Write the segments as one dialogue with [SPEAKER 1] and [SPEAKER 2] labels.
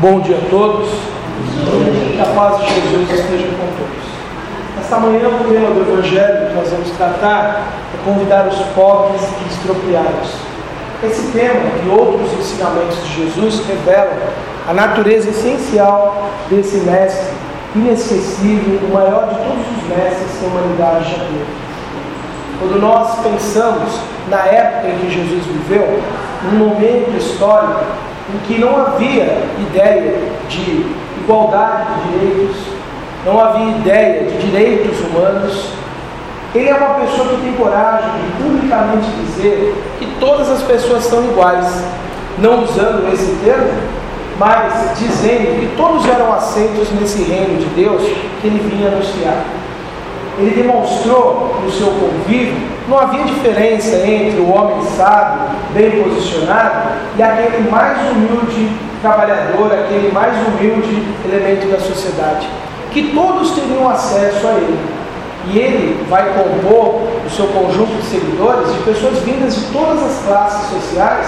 [SPEAKER 1] Bom dia a todos. Que a paz de Jesus esteja com todos. Esta manhã, o tema do Evangelho que nós vamos tratar é convidar os pobres e expropriados. Esse tema e outros ensinamentos de Jesus revelam a natureza essencial desse mestre inesquecível, o maior de todos os mestres que a humanidade já teve. Quando nós pensamos na época em que Jesus viveu, num momento histórico em que não havia ideia de igualdade de direitos, não havia ideia de direitos humanos, ele é uma pessoa que tem coragem de publicamente dizer que todas as pessoas são iguais, não usando esse termo, mas dizendo que todos eram aceitos nesse reino de Deus que ele vinha anunciar. Ele demonstrou no seu convívio, não havia diferença entre o homem sábio, bem posicionado, e aquele mais humilde trabalhador, aquele mais humilde elemento da sociedade, que todos teriam acesso a ele. E ele vai compor o seu conjunto de seguidores de pessoas vindas de todas as classes sociais,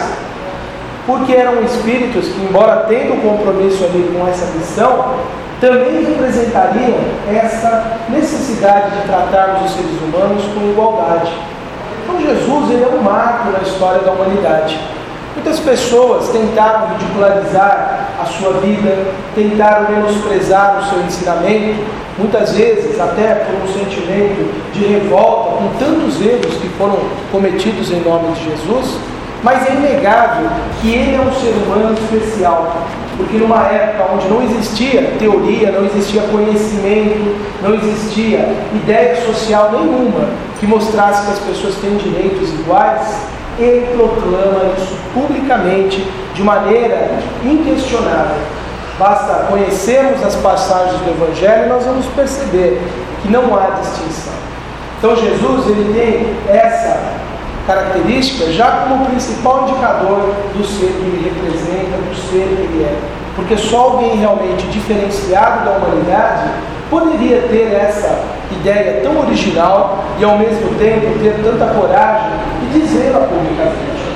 [SPEAKER 1] porque eram espíritos que, embora tendo compromisso ali com essa missão, também representariam essa necessidade de tratarmos os seres humanos com igualdade. Então Jesus, ele é um marco na história da humanidade. Muitas pessoas tentaram ridicularizar a sua vida, tentaram menosprezar o seu ensinamento, muitas vezes até por um sentimento de revolta com tantos erros que foram cometidos em nome de Jesus, mas é inegável que ele é um ser humano especial, porque numa época onde não existia teoria, não existia conhecimento, não existia ideia social nenhuma que mostrasse que as pessoas têm direitos iguais, ele proclama isso publicamente, de maneira inquestionável. Basta conhecermos as passagens do Evangelho e nós vamos perceber que não há distinção. Então Jesus, ele tem essa característica já como principal indicador do ser que ele representa, do ser que ele é. Porque só alguém realmente diferenciado da humanidade poderia ter essa ideia tão original e ao mesmo tempo ter tanta coragem de dizê-la publicamente.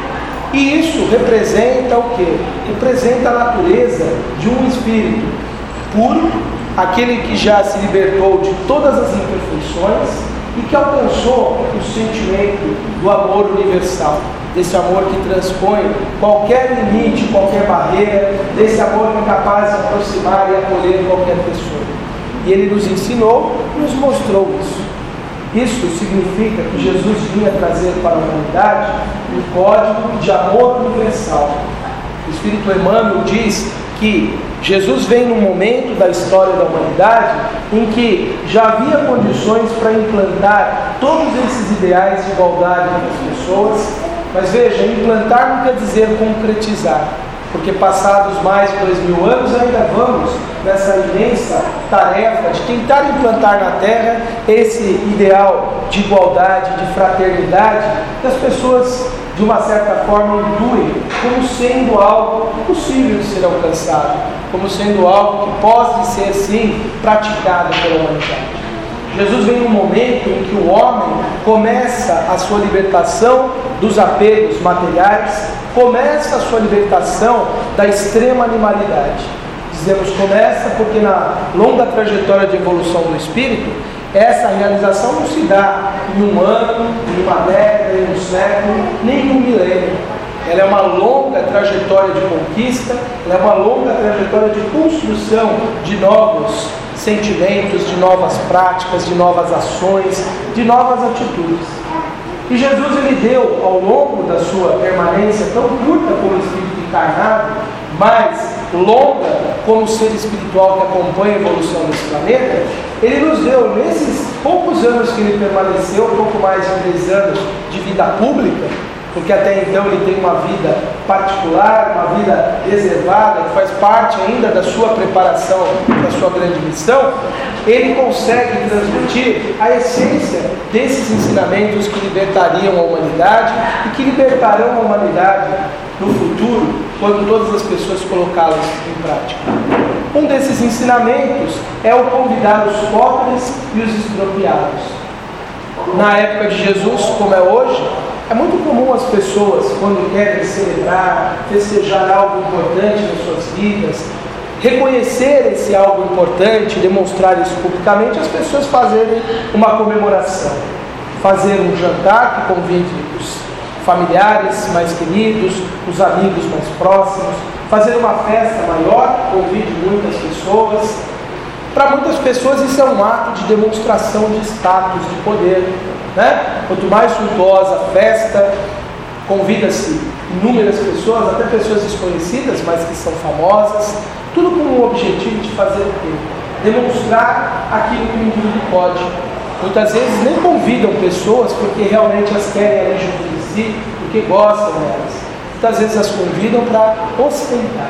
[SPEAKER 1] E isso representa o quê? Representa a natureza de um espírito puro, aquele que já se libertou de todas as imperfeições e que alcançou o sentimento do amor universal, desse amor que transpõe qualquer limite, qualquer barreira, desse amor que é capaz de aproximar e acolher qualquer pessoa. E ele nos ensinou, nos mostrou isso. Isso significa que Jesus vinha trazer para a humanidade um código de amor universal. O Espírito Emmanuel diz que Jesus vem num momento da história da humanidade em que já havia condições para implantar todos esses ideais de igualdade das pessoas, mas veja, implantar não quer dizer concretizar, porque passados mais de 2000 anos ainda vamos nessa imensa tarefa de tentar implantar na Terra esse ideal de igualdade, de fraternidade, que as pessoas de uma certa forma intuem como sendo algo possível de ser alcançado, como sendo algo que pode ser sim praticado pela humanidade. Jesus vem num momento em que o homem começa a sua libertação dos apegos materiais, começa a sua libertação da extrema animalidade. Dizemos começa porque na longa trajetória de evolução do espírito, essa realização não se dá em um ano, em uma década, em um século, nem em um milênio. Ela é uma longa trajetória de conquista, ela é uma longa trajetória de construção de novos sentimentos, de novas práticas, de novas ações, de novas atitudes. E Jesus, ele deu, ao longo da sua permanência, tão curta como espírito encarnado, mas longa como ser espiritual que acompanha a evolução desse planeta, ele nos deu, nesses poucos anos que ele permaneceu, pouco mais de 10 anos de vida pública, porque até então ele tem uma vida particular, uma vida reservada, que faz parte ainda da sua preparação, da sua grande missão, ele consegue transmitir a essência desses ensinamentos que libertariam a humanidade e que libertarão a humanidade no futuro, quando todas as pessoas colocá-las em prática. Um desses ensinamentos é o convidar os pobres e os expropriados. Na época de Jesus, como é hoje, É muito comum as pessoas, quando querem celebrar, festejar algo importante nas suas vidas, reconhecer esse algo importante, demonstrar isso publicamente, as pessoas fazerem uma comemoração, fazer um jantar que convide os familiares mais queridos, os amigos mais próximos, fazer uma festa maior, convide muitas pessoas. Para muitas pessoas isso é um ato de demonstração de status, de poder, né? Quanto mais suntuosa a festa, convida-se inúmeras pessoas, até pessoas desconhecidas, mas que são famosas, tudo com o objetivo de fazer o quê? Demonstrar aquilo que o indivíduo pode. Muitas vezes nem convidam pessoas porque realmente as querem ali junto de si, porque gostam delas. Muitas vezes as convidam para ostentar.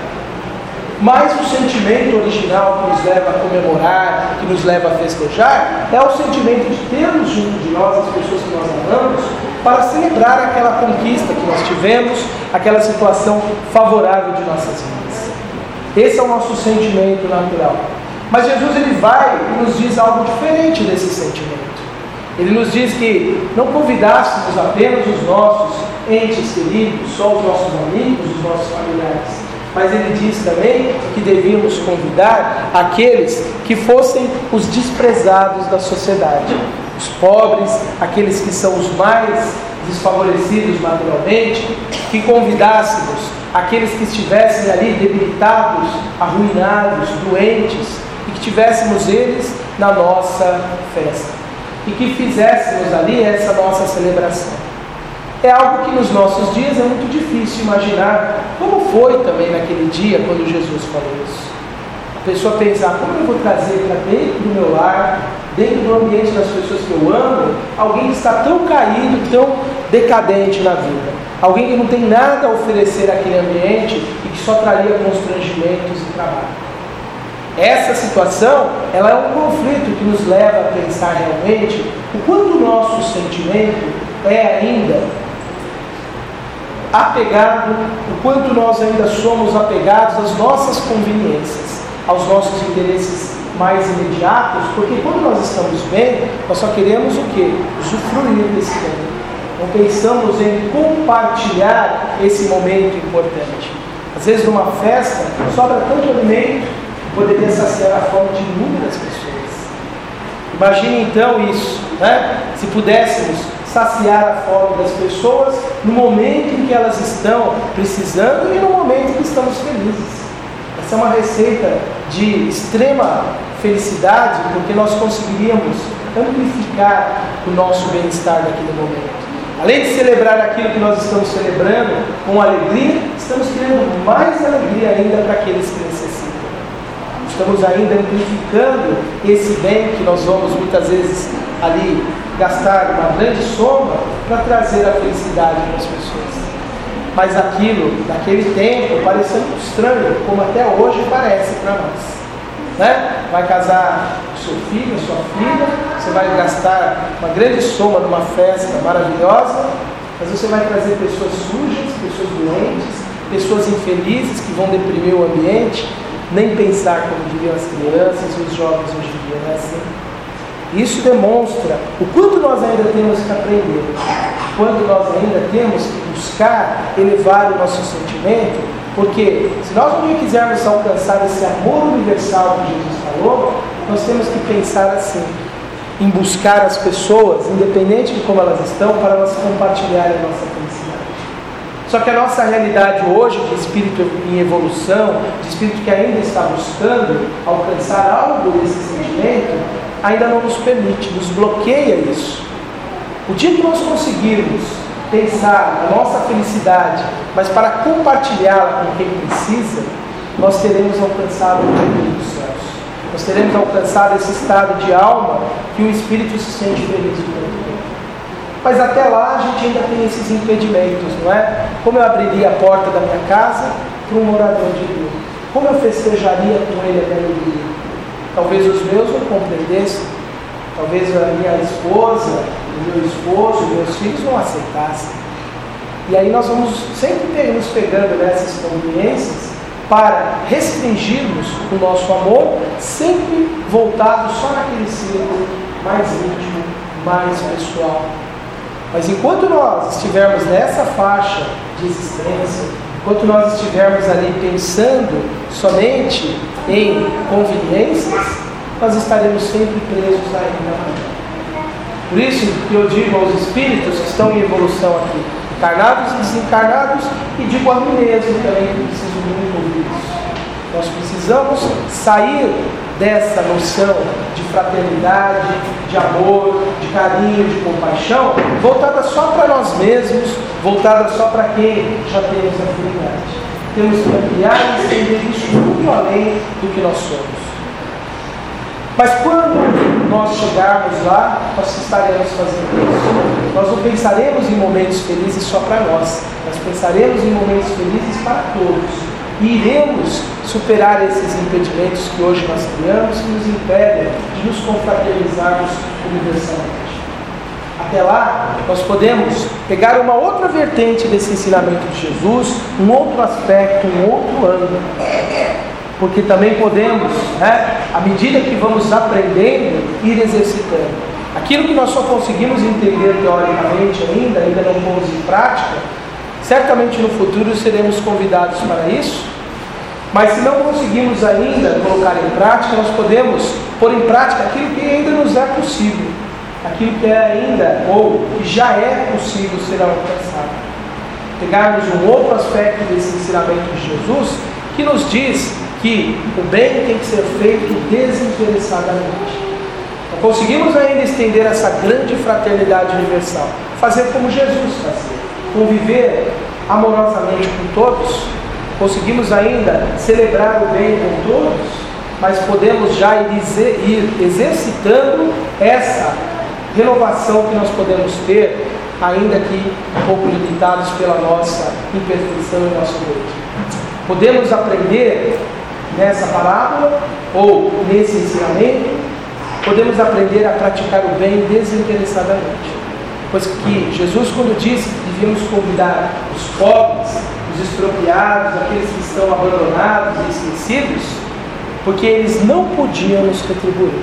[SPEAKER 1] Mas o sentimento original que nos leva a comemorar, que nos leva a festejar, é o sentimento de termos junto de nós as pessoas que nós amamos, para celebrar aquela conquista que nós tivemos, aquela situação favorável de nossas vidas. Esse é o nosso sentimento natural. Mas Jesus ele vai e nos diz algo diferente desse sentimento. Ele nos diz que não convidássemos apenas os nossos entes queridos, só os nossos amigos, os nossos familiares. Mas ele diz também que devíamos convidar aqueles que fossem os desprezados da sociedade. Os pobres, aqueles que são os mais desfavorecidos materialmente, que convidássemos aqueles que estivessem ali debilitados, arruinados, doentes, e que tivéssemos eles na nossa festa. E que fizéssemos ali essa nossa celebração. É algo que nos nossos dias é muito difícil imaginar como foi também naquele dia quando Jesus falou isso. A pessoa pensar, como eu vou trazer para dentro do meu lar, dentro do ambiente das pessoas que eu amo, alguém que está tão caído, tão decadente na vida. Alguém que não tem nada a oferecer àquele ambiente e que só traria constrangimentos e trabalho. Essa situação, ela é um conflito que nos leva a pensar realmente o quanto o nosso sentimento é ainda apegado, o quanto nós ainda somos apegados às nossas conveniências, aos nossos interesses mais imediatos, porque quando nós estamos bem, nós só queremos o quê? Usufruir desse bem. Não pensamos em compartilhar esse momento importante. Às vezes numa festa, sobra tanto alimento que poderia saciar a fome de inúmeras pessoas. Imagine então isso, né? Se pudéssemos saciar a fome das pessoas no momento em que elas estão precisando e no momento em que estamos felizes. Essa é uma receita de extrema felicidade, porque nós conseguiríamos amplificar o nosso bem-estar naquele momento. Além de celebrar aquilo que nós estamos celebrando com alegria, estamos criando mais alegria ainda para aqueles que necessitam. Estamos ainda amplificando esse bem que nós vamos muitas vezes ali gastar uma grande soma para trazer a felicidade para as pessoas. Mas aquilo, naquele tempo, parecia muito estranho, como até hoje parece para nós. Né? Vai casar o seu filho, a sua filha, você vai gastar uma grande soma numa festa maravilhosa, mas você vai trazer pessoas sujas, pessoas doentes, pessoas infelizes que vão deprimir o ambiente, nem pensar como diriam as crianças e os jovens hoje em dia, não é assim? Isso demonstra o quanto nós ainda temos que aprender, o quanto nós ainda temos que buscar elevar o nosso sentimento, porque se nós um dia quisermos alcançar esse amor universal que Jesus falou, nós temos que pensar assim, em buscar as pessoas, independente de como elas estão, para elas compartilharem a nossa felicidade. Só que a nossa realidade hoje, de espírito em evolução, de espírito que ainda está buscando alcançar algo desse sentimento, ainda não nos permite, nos bloqueia isso. O dia que nós conseguirmos pensar na nossa felicidade, mas para compartilhá-la com quem precisa, nós teremos alcançado o reino dos céus. Nós teremos alcançado esse estado de alma que o espírito se sente feliz durante o tempo. Mas até lá a gente ainda tem esses impedimentos, não é? Como eu abriria a porta da minha casa para um morador de rua? Como eu festejaria com ele a minha alegria? Talvez os meus não compreendessem, talvez a minha esposa, o meu esposo, meus filhos não aceitassem. E aí nós vamos sempre nos pegando nessas conveniências para restringirmos o nosso amor, sempre voltado só naquele círculo mais íntimo, mais pessoal. Mas enquanto nós estivermos nessa faixa de existência, enquanto nós estivermos ali pensando somente em conveniências, nós estaremos sempre presos ainda mais. Por isso que eu digo aos espíritos que estão em evolução aqui, encarnados e desencarnados, e digo a mim mesmo também que preciso muito ouvir isso. Nós precisamos sair dessa noção de fraternidade, de amor, de carinho, de compaixão, voltada só para nós mesmos, voltada só para quem já temos afinidade. Temos que ampliar e estender isso muito além do que nós somos. Mas quando nós chegarmos lá, nós estaremos fazendo isso. Nós não pensaremos em momentos felizes só para nós, nós pensaremos em momentos felizes para todos. E iremos superar esses impedimentos que hoje nós criamos que nos impedem de nos confraternizarmos universalmente. Até lá, nós podemos pegar uma outra vertente desse ensinamento de Jesus, um outro aspecto, um outro ângulo. Porque também podemos, à medida que vamos aprendendo, ir exercitando. Aquilo que nós só conseguimos entender teoricamente ainda não pomos em prática, certamente no futuro seremos convidados para isso. Mas se não conseguimos ainda colocar em prática, nós podemos pôr em prática aquilo que ainda nos é possível. Aquilo que é ainda, ou que já é possível ser alcançado. Pegarmos um outro aspecto desse ensinamento de Jesus, que nos diz que o bem tem que ser feito desinteressadamente. Não conseguimos ainda estender essa grande fraternidade universal. Fazer como Jesus fazia. Conviver amorosamente com todos. Conseguimos ainda celebrar o bem com todos. Mas podemos já ir exercitando essa renovação que nós podemos ter, ainda que um pouco limitados pela nossa imperfeição e nosso erro. Podemos aprender nessa parábola, ou nesse ensinamento, podemos aprender a praticar o bem desinteressadamente. Pois que Jesus, quando disse que devíamos convidar os pobres, os expropriados, aqueles que estão abandonados e esquecidos, porque eles não podiam nos retribuir.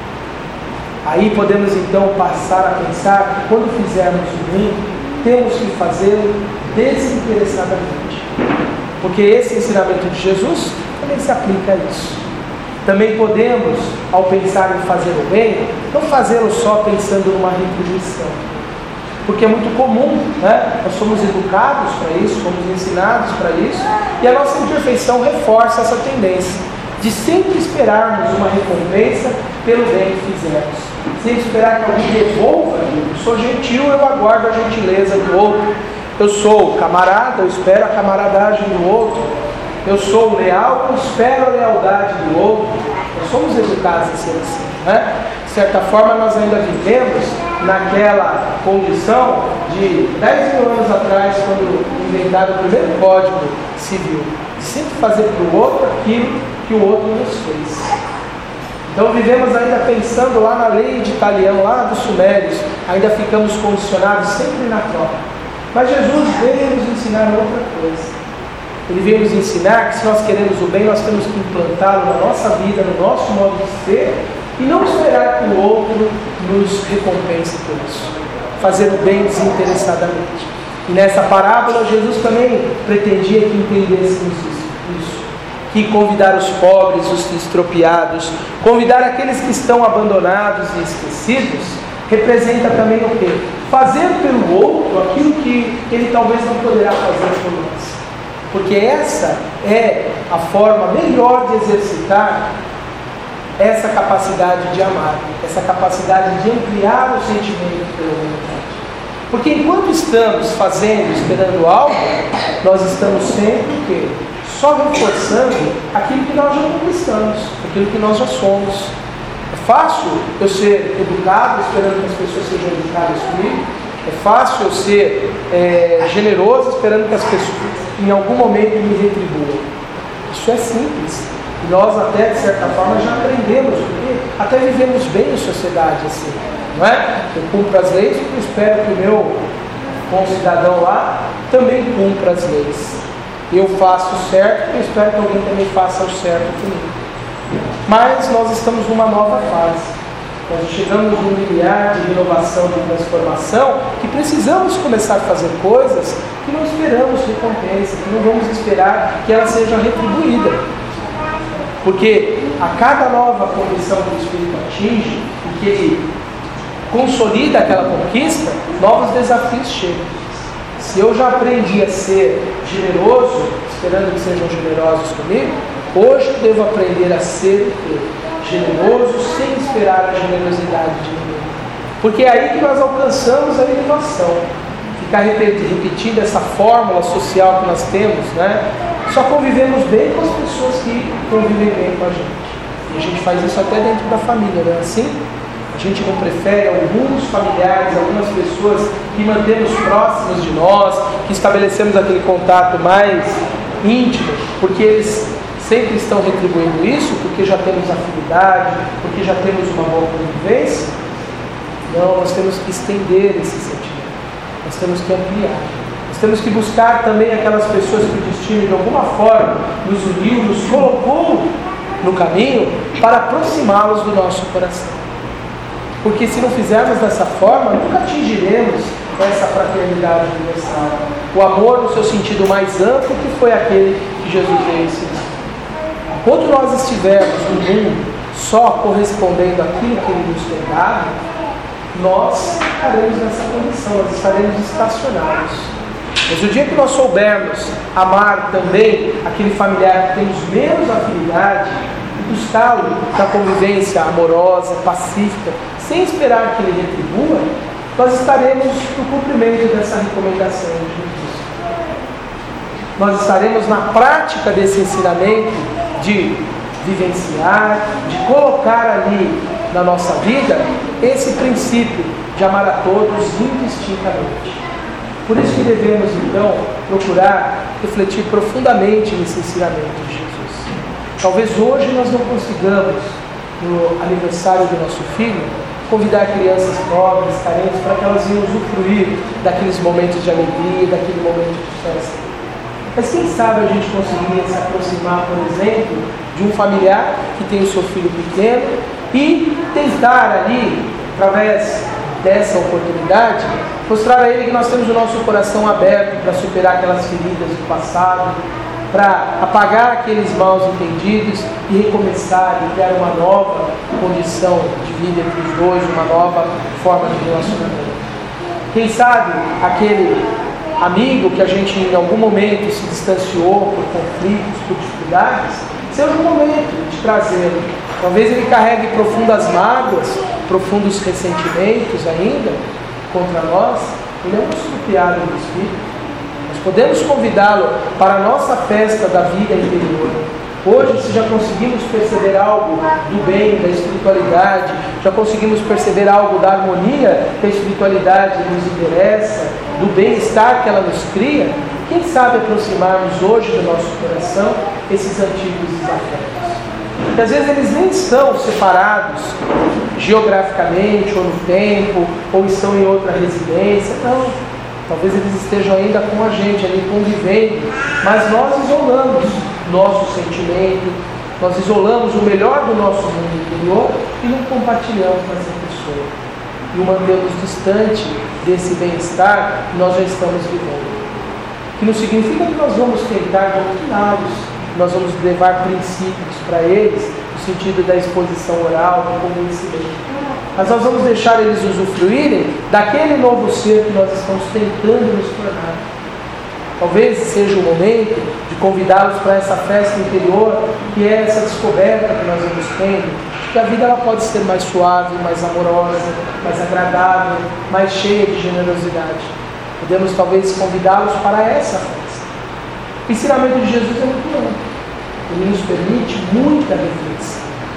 [SPEAKER 1] Aí podemos então passar a pensar que quando fizermos o bem, temos que fazê-lo desinteressadamente. Porque esse ensinamento de Jesus também se aplica a isso. Também podemos, ao pensar em fazer o bem, não fazê-lo só pensando numa retribuição. Porque é muito comum, nós somos educados para isso, somos ensinados para isso, e a nossa imperfeição reforça essa tendência de sempre esperarmos uma recompensa pelo bem que fizemos. Sempre esperar que alguém devolva aquilo. Eu sou gentil, eu aguardo a gentileza do outro. Eu sou camarada, eu espero a camaradagem do outro. Eu sou leal, eu espero a lealdade do outro. Nós somos educados a ser assim, De certa forma, nós ainda vivemos naquela condição de 10 mil anos atrás, quando inventaram o primeiro Código Civil, de sempre fazer para o outro aquilo que o outro nos fez. Então vivemos ainda pensando lá na lei de Italião, lá dos Sumérios, ainda ficamos condicionados sempre na troca. Mas Jesus veio nos ensinar outra coisa. Ele veio nos ensinar que se nós queremos o bem, nós temos que implantá-lo na nossa vida, no nosso modo de ser, e não esperar que o outro nos recompense por isso. Fazer o bem desinteressadamente. E nessa parábola, Jesus também pretendia que entendêssemos isso. Que convidar os pobres, os estropiados, convidar aqueles que estão abandonados e esquecidos, representa também o quê? Fazer pelo outro aquilo que ele talvez não poderá fazer por nós. Porque essa é a forma melhor de exercitar essa capacidade de amar, essa capacidade de ampliar o sentimento pela humanidade. Porque enquanto estamos fazendo, esperando algo, nós estamos sempre o quê? Só reforçando aquilo que nós já conquistamos, aquilo que nós já somos. É fácil eu ser educado, esperando que as pessoas sejam educadas comigo. É fácil eu ser generoso, esperando que as pessoas em algum momento me retribuam. Isso é simples. E nós até, de certa forma, já aprendemos, porque até vivemos bem em sociedade assim, não é? Eu cumpro as leis porque eu espero que o meu concidadão lá também cumpra as leis. Eu faço o certo porque eu espero que alguém também faça o certo comigo. Mas nós estamos numa nova fase. Nós chegamos num limiar de renovação, de transformação, que precisamos começar a fazer coisas que não esperamos recompensa, que não vamos esperar que ela seja retribuída. Porque a cada nova condição que o Espírito atinge, e que ele consolida aquela conquista, novos desafios chegam. Se eu já aprendi a ser generoso, esperando que sejam generosos comigo, hoje eu devo aprender a ser generoso sem esperar a generosidade de ninguém. Porque é aí que nós alcançamos a elevação. Ficar repetindo essa fórmula social que nós temos, né? Só convivemos bem com as pessoas que convivem bem com a gente. E a gente faz isso até dentro da família, não é assim? A gente não prefere alguns familiares, algumas pessoas que mantemos próximos de nós, que estabelecemos aquele contato mais íntimo, porque eles sempre estão retribuindo isso, porque já temos afinidade, porque já temos uma boa convivência. Não, nós temos que estender esse sentimento, nós temos que ampliar, nós temos que buscar também aquelas pessoas que o destino de alguma forma nos uniu, nos colocou no caminho para aproximá-los do nosso coração. Porque se não fizermos dessa forma, nunca atingiremos essa fraternidade universal. O amor no seu sentido mais amplo, que foi aquele que Jesus veio ensinar. Enquanto nós estivermos no mundo só correspondendo àquilo que Ele nos tem dado, nós estaremos nessa condição, nós estaremos estacionados. Mas o dia que nós soubermos amar também aquele familiar que temos menos afinidade, e buscá-lo na convivência amorosa, pacífica, sem esperar que ele retribua, nós estaremos no cumprimento dessa recomendação de Jesus. Nós estaremos na prática desse ensinamento de vivenciar, de colocar ali na nossa vida esse princípio de amar a todos indistintamente. Por isso que devemos, então, procurar refletir profundamente nesse ensinamento de Jesus. Talvez hoje nós não consigamos, no aniversário do nosso filho, convidar crianças pobres, carentes, para que elas venham usufruir daqueles momentos de alegria, daquele momento de festa. Mas quem sabe a gente conseguiria se aproximar, por exemplo, de um familiar que tem o seu filho pequeno e tentar ali, através dessa oportunidade, mostrar a ele que nós temos o nosso coração aberto para superar aquelas feridas do passado, para apagar aqueles maus entendidos e recomeçar e criar uma nova condição de vida entre os dois, uma nova forma de relacionamento. Quem sabe aquele amigo que a gente em algum momento se distanciou por conflitos, por dificuldades, seja o momento de trazê-lo. Talvez ele carregue profundas mágoas, profundos ressentimentos ainda contra nós, ele é um estrupiado do Espírito. Nós podemos convidá-lo para a nossa festa da vida interior. Hoje, se já conseguimos perceber algo do bem, da espiritualidade, já conseguimos perceber algo da harmonia que a espiritualidade nos interessa, do bem-estar que ela nos cria, quem sabe aproximarmos hoje do nosso coração esses antigos desafetos. Porque às vezes eles nem estão separados geograficamente ou no tempo, ou estão em outra residência, não. Talvez eles estejam ainda com a gente ali convivendo, mas nós isolamos nosso sentimento, nós isolamos o melhor do nosso mundo interior e não compartilhamos com essa pessoa. E o mantemos distante desse bem-estar que nós já estamos vivendo. Que não significa que nós vamos tentar doutriná-los, nós vamos levar princípios para eles, no sentido da exposição oral, do convencimento. Mas nós vamos deixar eles usufruírem daquele novo ser que nós estamos tentando nos tornar. Talvez seja o momento de convidá-los para essa festa interior, que é essa descoberta que nós vamos tendo, que a vida ela pode ser mais suave, mais amorosa, mais agradável, mais cheia de generosidade. Podemos talvez convidá-los para essa festa. O ensinamento de Jesus é muito amplo. Ele nos permite muita reflexão.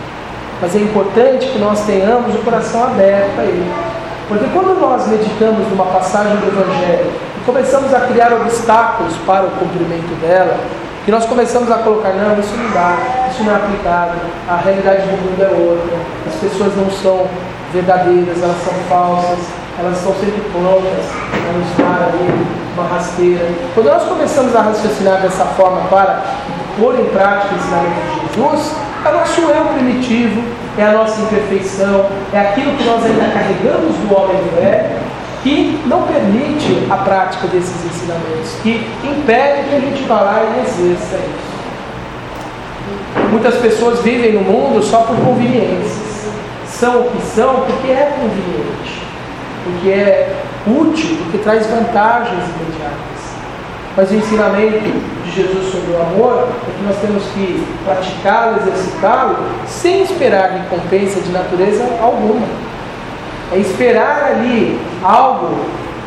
[SPEAKER 1] Mas é importante que nós tenhamos o coração aberto a Ele. Porque quando nós meditamos numa passagem do Evangelho e começamos a criar obstáculos para o cumprimento dela, que nós começamos a colocar, não, isso não dá, isso não é aplicável, a realidade do mundo é outra, as pessoas não são verdadeiras, elas são falsas, elas estão sempre prontas para nos dar ali uma rasteira. Quando nós começamos a raciocinar dessa forma para pôr em prática o ensinamento de Jesus, é nosso eu primitivo, é a nossa imperfeição, é aquilo que nós ainda carregamos do homem velho, que não permite a prática desses ensinamentos, que impede que a gente vá lá e exerça isso. Muitas pessoas vivem no mundo só por conveniências. São o que são porque é conveniente, porque é útil, porque traz vantagens imediatas. Mas o ensinamento de Jesus sobre o amor é que nós temos que praticá-lo, exercitá-lo, sem esperar recompensa de natureza alguma. É esperar ali algo,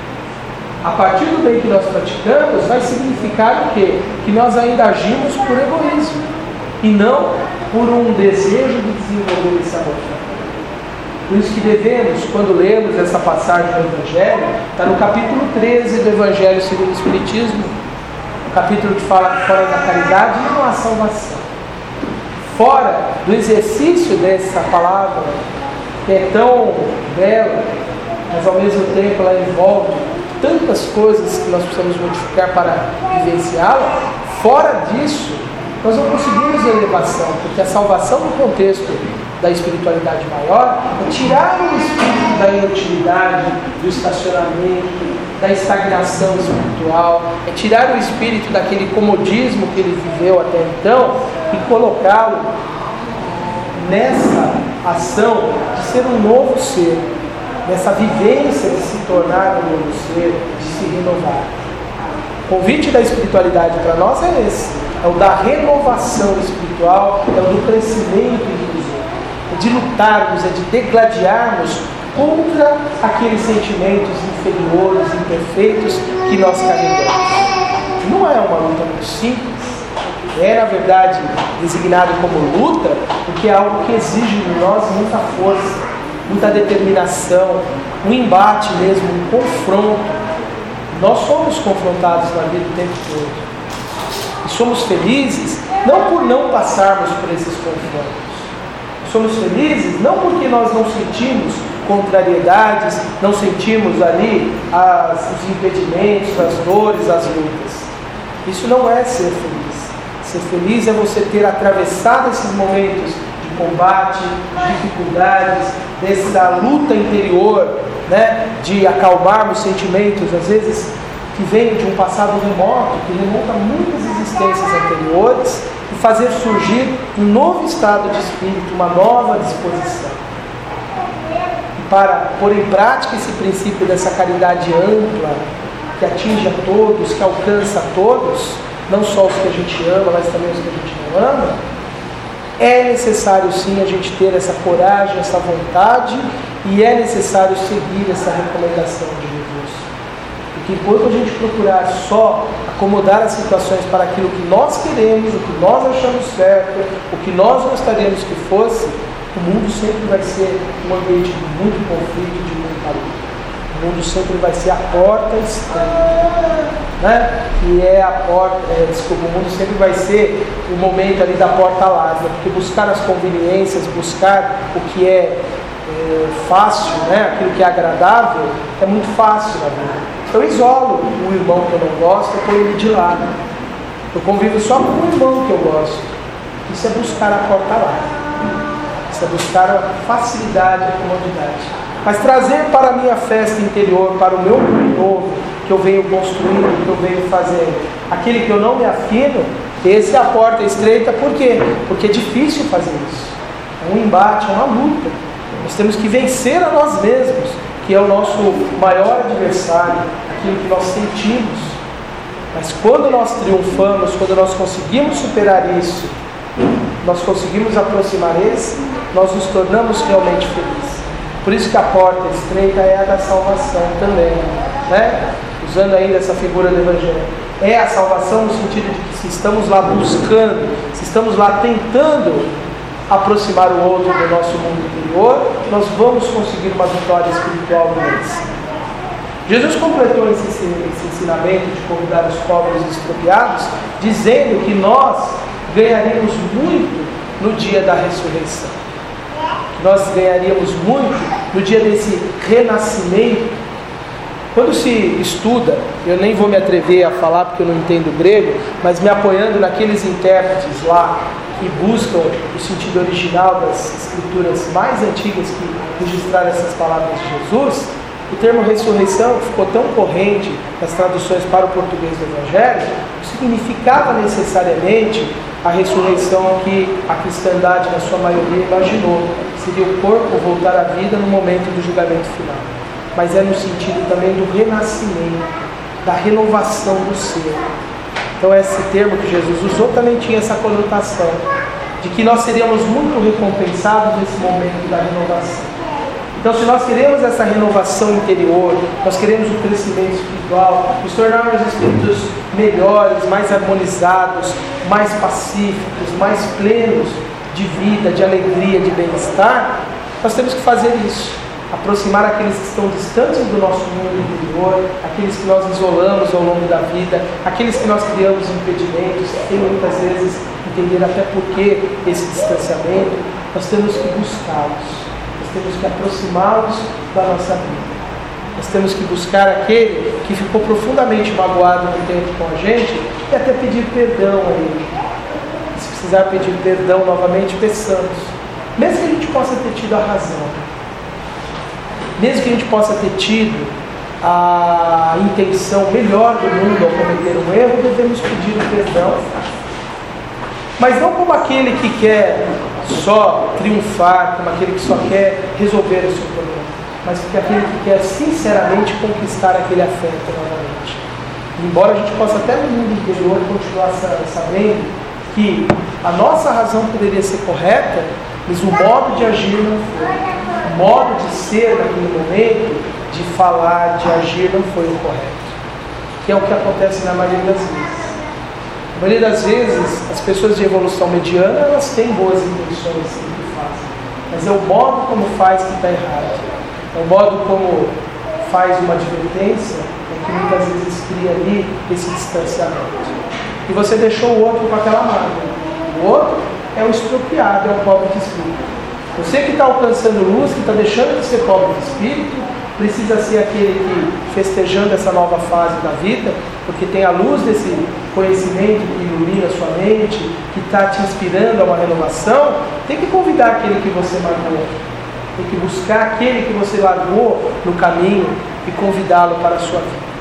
[SPEAKER 1] a partir do bem que nós praticamos, vai significar o quê? Que nós ainda agimos por egoísmo, e não por um desejo de desenvolver esse amor. Por isso que devemos, quando lemos essa passagem do Evangelho, está no capítulo 13 do Evangelho segundo o Espiritismo, o capítulo que fala que fora da caridade não há salvação. Fora do exercício dessa palavra, que é tão bela, mas ao mesmo tempo ela envolve tantas coisas que nós precisamos modificar para vivenciá-la, fora disso, nós não conseguimos elevação, porque a salvação no contexto da espiritualidade maior é tirar o espírito da inutilidade, do estacionamento, da estagnação espiritual, é tirar o espírito daquele comodismo que ele viveu até então e colocá-lo nessa ação de ser um novo ser, nessa vivência de se tornar um novo ser, de se renovar. O convite da espiritualidade para nós é esse, é o da renovação espiritual, é o do crescimento inclusive, é de lutarmos, é de degladiarmos contra aqueles sentimentos inferiores, imperfeitos que nós carregamos. Não é uma luta muito simples, é na verdade designado como luta, porque é algo que exige de nós muita força, muita determinação, um embate mesmo, um confronto. Nós somos confrontados na vida o tempo todo. E somos felizes não por não passarmos por esses confrontos. Somos felizes não porque nós não sentimos contrariedades, não sentimos ali os impedimentos, as dores, as lutas. Isso não é ser feliz. Ser feliz é você ter atravessado esses momentos de combate, de dificuldades, dessa luta interior, né, de acalmarmos sentimentos, às vezes, que vêm de um passado remoto, que remonta a muitas existências anteriores, e fazer surgir um novo estado de espírito, uma nova disposição. E para pôr em prática esse princípio dessa caridade ampla, que atinge a todos, que alcança a todos, não só os que a gente ama, mas também os que a gente não ama, é necessário sim a gente ter essa coragem, essa vontade, e é necessário seguir essa recomendação de Jesus. Porque enquanto a gente procurar só acomodar as situações para aquilo que nós queremos, o que nós achamos certo, o que nós gostaríamos que fosse, o mundo sempre vai ser um ambiente de muito conflito, de muita luta. O mundo sempre vai ser a porta estreita, né? E é a porta, o mundo sempre vai ser o momento ali da porta larga, porque buscar as conveniências, buscar o que é fácil, né? Aquilo que é agradável, é muito fácil na vida. Eu isolo o irmão que eu não gosto, eu ponho ele de lado. Eu convivo só com o irmão que eu gosto. Isso é buscar a porta larga. Isso é buscar a facilidade, a comodidade. Mas trazer para a minha festa interior, para o meu novo, que eu venho construindo, que eu venho fazendo, aquele que eu não me afino, essa é a porta estreita. Por quê? Porque é difícil fazer isso. É um embate, é uma luta. Nós temos que vencer a nós mesmos, que é o nosso maior adversário, aquilo que nós sentimos. Mas quando nós triunfamos, quando nós conseguimos superar isso, nós conseguimos aproximar esse, nós nos tornamos realmente felizes. Por isso que a porta estreita é a da salvação também, né? Usando ainda essa figura do Evangelho. É a salvação no sentido de que se estamos lá buscando, se estamos lá tentando aproximar o outro do nosso mundo interior, nós vamos conseguir uma vitória espiritual nesse. Jesus completou esse ensinamento de convidar os pobres e expropriados, dizendo que nós ganharíamos muito no dia da ressurreição. Nós ganharíamos muito no dia desse renascimento. Quando se estuda, eu nem vou me atrever a falar porque eu não entendo grego, mas me apoiando naqueles intérpretes lá e buscam o sentido original das escrituras mais antigas que registraram essas palavras de Jesus, o termo ressurreição, que ficou tão corrente nas traduções para o português do Evangelho, significava necessariamente a ressurreição que a cristandade, na sua maioria, imaginou. Seria o corpo voltar à vida no momento do julgamento final. Mas é no sentido também do renascimento, da renovação do ser. Então esse termo que Jesus usou também tinha essa conotação de que nós seríamos muito recompensados nesse momento da renovação. Então, se nós queremos essa renovação interior, nós queremos o crescimento espiritual, nos tornarmos espíritos melhores, mais harmonizados, mais pacíficos, mais plenos de vida, de alegria, de bem-estar, nós temos que fazer isso. Aproximar aqueles que estão distantes do nosso mundo interior, aqueles que nós isolamos ao longo da vida, aqueles que nós criamos impedimentos, sem muitas vezes entender até por que esse distanciamento, nós temos que buscá-los. Nós temos que aproximá-los da nossa vida. Nós temos que buscar aquele que ficou profundamente magoado no tempo com a gente e até pedir perdão a ele. E se precisar pedir perdão novamente, peçamos. Mesmo que a gente possa ter tido a razão, mesmo que a gente possa ter tido a intenção melhor do mundo ao cometer um erro, devemos pedir o perdão. Mas não como aquele que quer só triunfar, como aquele que só quer resolver o seu problema, mas como aquele que quer sinceramente conquistar aquele afeto novamente. Embora a gente possa até no mundo interior continuar sabendo que a nossa razão poderia ser correta, mas o modo de agir não foi. O modo de ser naquele momento, de falar, de agir não foi o correto. Que é o que acontece na maioria das vezes. A maioria das vezes, as pessoas de evolução mediana, elas têm boas intenções no que fazem. Mas é o modo como faz que está errado. É o modo como faz uma advertência que muitas vezes cria ali esse distanciamento. E você deixou o outro com aquela mágoa. O outro é o estropiado, é o pobre de espírito. Você que está alcançando luz, que está deixando de ser pobre de espírito, precisa ser aquele que, festejando essa nova fase da vida, porque tem a luz desse conhecimento que ilumina a sua mente, que está te inspirando a uma renovação, tem que convidar aquele que você largou, tem que buscar aquele que você largou no caminho e convidá-lo para a sua vida.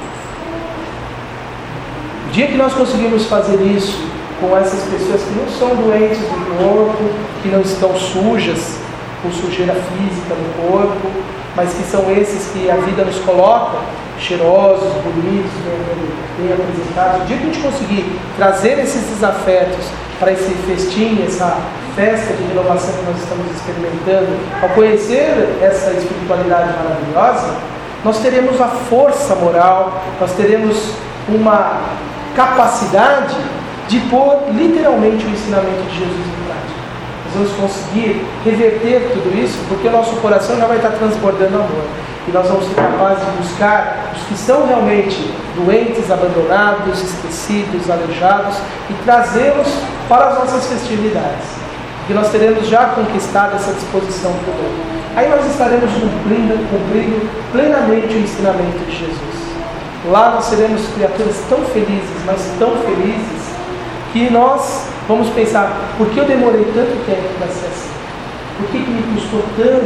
[SPEAKER 1] O dia que nós conseguimos fazer isso com essas pessoas que não são doentes do corpo, que não estão sujas, com sujeira física no corpo, mas que são esses que a vida nos coloca, cheirosos, bonitos, bem apresentados. O dia que a gente conseguir trazer esses desafetos para esse festim, essa festa de renovação que nós estamos experimentando, ao conhecer essa espiritualidade maravilhosa, nós teremos a força moral, nós teremos uma capacidade de pôr literalmente o ensinamento de Jesus em prática. Nós vamos conseguir reverter tudo isso, porque o nosso coração já vai estar transbordando amor. E nós vamos ser capazes de buscar os que são realmente doentes, abandonados, esquecidos, aleijados, e trazê-los para as nossas festividades. Porque nós teremos já conquistado essa disposição para o bem. Aí nós estaremos cumprindo plenamente o ensinamento de Jesus. Lá nós seremos criaturas tão felizes, mas tão felizes, que nós vamos pensar, por que eu demorei tanto tempo para ser assim? Por que me custou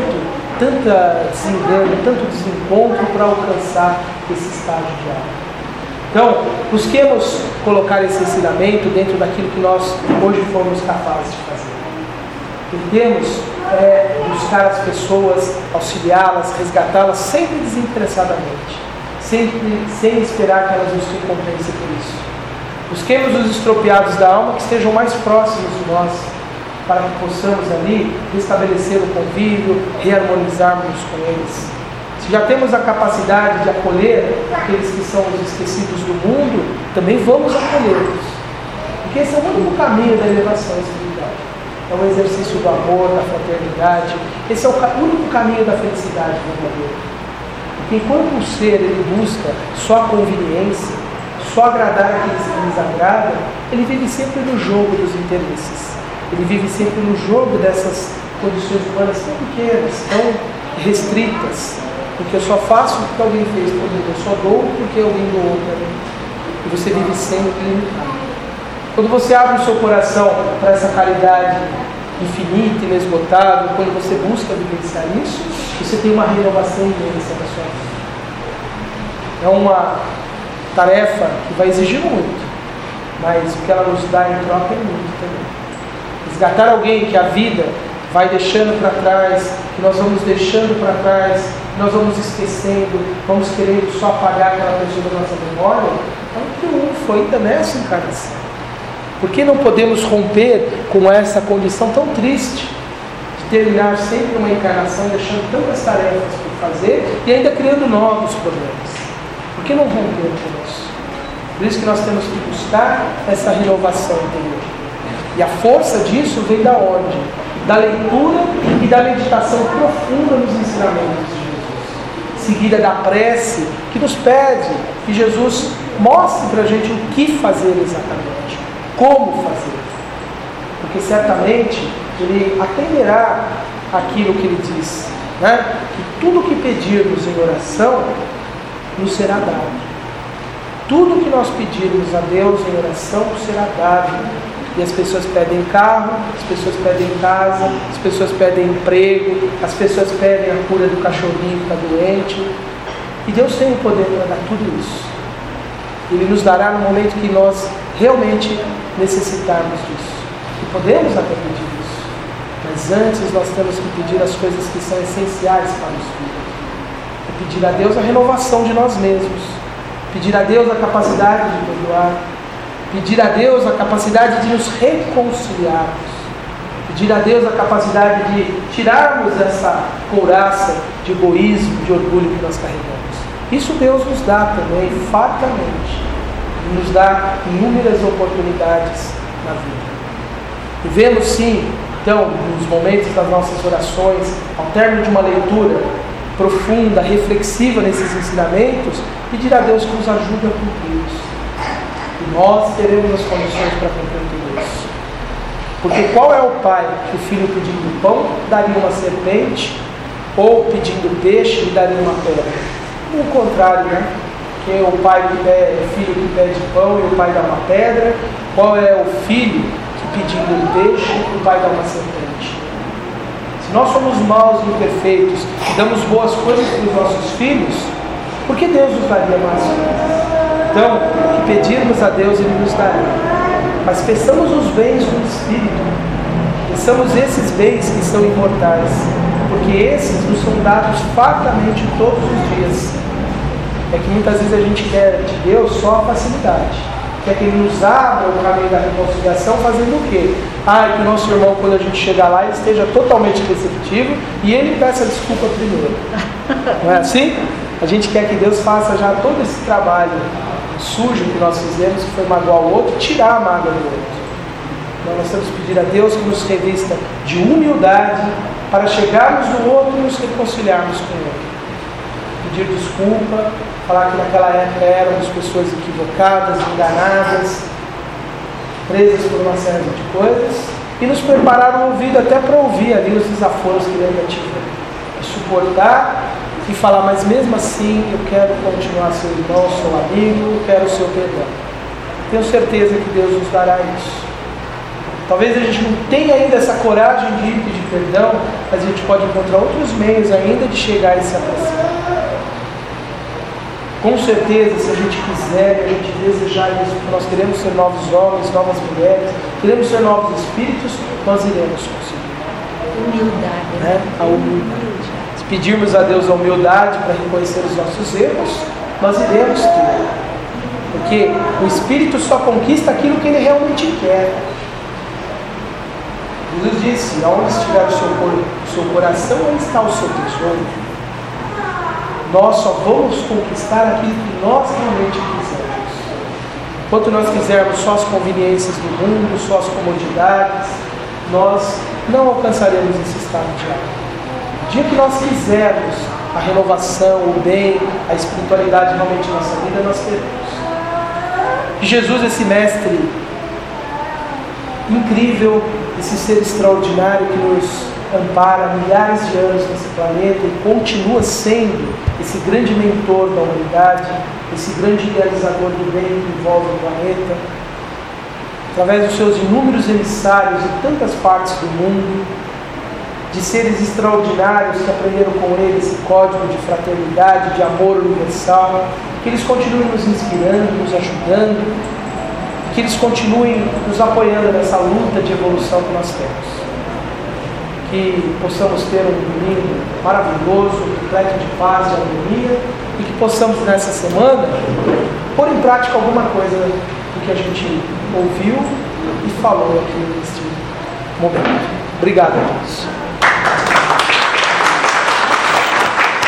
[SPEAKER 1] tanto desengano, tanto desencontro para alcançar esse estágio de alma? Então, busquemos colocar esse ensinamento dentro daquilo que nós hoje fomos capazes de fazer. Tentemos buscar as pessoas, auxiliá-las, resgatá-las sempre desinteressadamente, sempre sem esperar que elas nos recompensem por isso. Busquemos os estropiados da alma que estejam mais próximos de nós, para que possamos ali restabelecer o convívio, reharmonizarmos com eles. Se já temos a capacidade de acolher aqueles que são os esquecidos do mundo, também vamos acolhê-los. Porque esse é o único caminho da elevação espiritual. É o exercício do amor, da fraternidade. Esse é o único caminho da felicidade verdadeira. Porque enquanto o ser ele busca só a conveniência, só agradar aqueles que lhes agradam, ele vive sempre no jogo dos interesses. Ele vive sempre no jogo dessas condições humanas tão pequenas, tão restritas. Porque eu só faço o que alguém fez por mim, eu só dou porque alguém doou para mim. E você vive sempre limitado. Quando você abre o seu coração para essa caridade infinita, inesgotável, quando você busca vivenciar isso, você tem uma renovação imensa na sua vida. É uma tarefa que vai exigir muito, mas o que ela nos dá em troca é muito também. Resgatar alguém que a vida vai deixando para trás, que nós vamos deixando para trás, que nós vamos esquecendo, vamos querendo só apagar aquela pessoa da nossa memória, é um triunfo ainda nessa encarnação. Por que não podemos romper com essa condição tão triste de terminar sempre uma encarnação deixando tantas tarefas por fazer e ainda criando novos problemas? Por que não romper com isso? Por isso que nós temos que buscar essa renovação interior. E a força disso vem da onde? Da leitura e da meditação profunda nos ensinamentos de Jesus, seguida da prece que nos pede que Jesus mostre para a gente o que fazer exatamente, como fazer, porque certamente Ele atenderá aquilo que Ele diz, né? Que tudo que pedirmos em oração nos será dado. Tudo que nós pedirmos a Deus em oração nos será dado. E as pessoas pedem carro, as pessoas pedem casa, as pessoas pedem emprego, as pessoas pedem a cura do cachorrinho que está doente. E Deus tem o poder para dar tudo isso. Ele nos dará no momento que nós realmente necessitarmos disso. E podemos até pedir isso. Mas antes nós temos que pedir as coisas que são essenciais para o Espírito. É pedir a Deus a renovação de nós mesmos. Pedir a Deus a capacidade de perdoar. Pedir a Deus a capacidade de nos reconciliarmos. Pedir a Deus a capacidade de tirarmos essa couraça de egoísmo, de orgulho que nós carregamos. Isso Deus nos dá também, fartamente. E nos dá inúmeras oportunidades na vida. E vemos sim, então, nos momentos das nossas orações, ao término de uma leitura profunda, reflexiva nesses ensinamentos, pedir a Deus que nos ajude a cumprir isso. E nós teremos as condições para cumprir tudo isso. Porque qual é o pai que o filho pedindo pão daria uma serpente, ou pedindo peixe lhe daria uma pedra? O contrário, né? Que é o pai que pede, o filho que pede pão e o pai dá uma pedra. Qual é o filho que pedindo um peixe e o pai dá uma serpente? Se nós somos maus e imperfeitos e damos boas coisas para os nossos filhos, por que Deus nos daria mais coisas? Então, que pedirmos a Deus, Ele nos dará. Mas peçamos os bens do Espírito. Peçamos esses bens que são imortais. Porque esses nos são dados fartamente todos os dias. É que muitas vezes a gente quer de Deus só a facilidade. Quer que Ele nos abra o caminho da reconciliação fazendo o quê? Que o nosso irmão, quando a gente chegar lá, ele esteja totalmente receptivo e ele peça desculpa primeiro. Não é assim? A gente quer que Deus faça já todo esse trabalho sujo que nós fizemos, que foi magoar o outro, tirar a mágoa do outro. Então nós temos que pedir a Deus que nos revista de humildade para chegarmos no outro e nos reconciliarmos com o outro. Pedir desculpa, falar que naquela época éramos pessoas equivocadas, enganadas, presas por uma série de coisas, e nos preparar o ouvido até para ouvir ali os desaforos que Ele ainda tiver. E suportar e falar, mas mesmo assim eu quero continuar seu irmão, seu amigo, eu quero o seu perdão. Tenho certeza que Deus nos dará isso. Talvez a gente não tenha ainda essa coragem de ir pedir perdão, mas a gente pode encontrar outros meios ainda de chegar e se aproximar. Com certeza, se a gente quiser, a gente desejar isso, porque nós queremos ser novos homens, novas mulheres, queremos ser novos espíritos, nós iremos conseguir.
[SPEAKER 2] Humildade.
[SPEAKER 1] Né? A humildade. Se pedirmos a Deus a humildade para reconhecer os nossos erros, nós iremos ter. Porque o Espírito só conquista aquilo que Ele realmente quer. Jesus disse, aonde estiver o seu coração, aí está o seu tesouro. Nós só vamos conquistar aquilo que nós realmente quisermos. Enquanto nós quisermos só as conveniências do mundo, só as comodidades, nós não alcançaremos esse estado de alma. O dia que nós quisermos a renovação, o bem, a espiritualidade realmente na nossa vida, nós teremos. E Jesus, esse mestre incrível, esse ser extraordinário que nos ampara há milhares de anos nesse planeta e continua sendo esse grande mentor da humanidade, esse grande idealizador do bem que envolve o planeta. através dos seus inúmeros emissários em tantas partes do mundo, de seres extraordinários que aprenderam com ele esse código de fraternidade, de amor universal, que eles continuem nos inspirando, nos ajudando, que eles continuem nos apoiando nessa luta de evolução que nós temos. Que possamos ter um domingo maravilhoso, repleto de paz e harmonia, e que possamos nessa semana pôr em prática alguma coisa do que a gente ouviu e falou aqui neste momento. Obrigado a todos.